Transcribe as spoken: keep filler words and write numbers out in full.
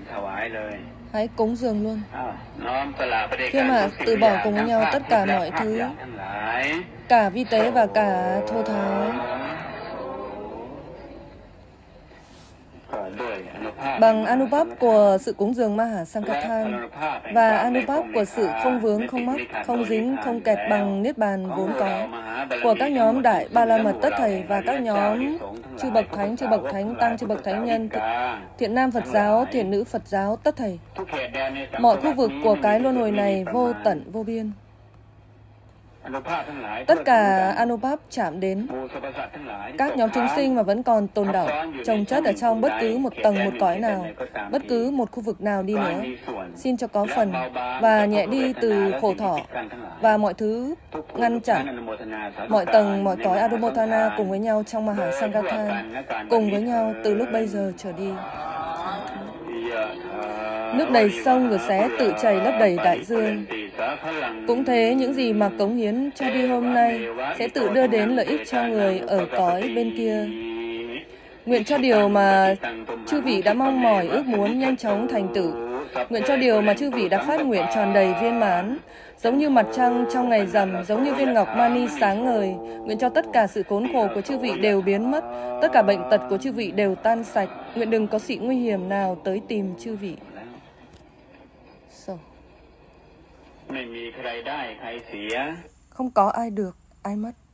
Hãy cúng dường luôn. Khi mà từ bỏ cùng với nhau tất cả mọi thứ, cả vi tế và cả thô tháo, bằng Anubhav của sự cúng dường Mahasankathan và Anubhav của sự không vướng, không mắc, không dính, không kẹt bằng Niết Bàn vốn có, của các nhóm Đại Ba La Mật Tất Thầy và các nhóm chư Bậc Thánh, chư Bậc Thánh Tăng, chư Bậc Thánh Nhân, thiện nam Phật giáo, thiện nữ Phật giáo, Tất Thầy. Mọi khu vực của cái luân hồi này vô tận, vô biên. Tất cả Anubhav chạm đến các nhóm chúng sinh mà vẫn còn tồn đọng, chồng chất ở trong bất cứ một tầng, một cõi nào, bất cứ một khu vực nào đi nữa. Xin cho có phần và nhẹ đi từ khổ thọ và mọi thứ ngăn chặn, mọi tầng, mọi cõi Adumotana cùng với nhau trong Mahasankathan, cùng với nhau từ lúc bây giờ trở đi. Nước đầy sông rồi sẽ tự chảy lấp đầy đại dương. Cũng thế, những gì mà cống hiến cho đi hôm nay sẽ tự đưa đến lợi ích cho người ở cõi bên kia. Nguyện cho điều mà chư vị đã mong mỏi ước muốn nhanh chóng thành tựu. Nguyện cho điều mà chư vị đã phát nguyện tròn đầy viên mãn, giống như mặt trăng trong ngày rằm, giống như viên ngọc mani sáng ngời. Nguyện cho tất cả sự khốn khổ của chư vị đều biến mất, tất cả bệnh tật của chư vị đều tan sạch. Nguyện đừng có sự nguy hiểm nào tới tìm chư vị. So. Không có ai được, ai mất.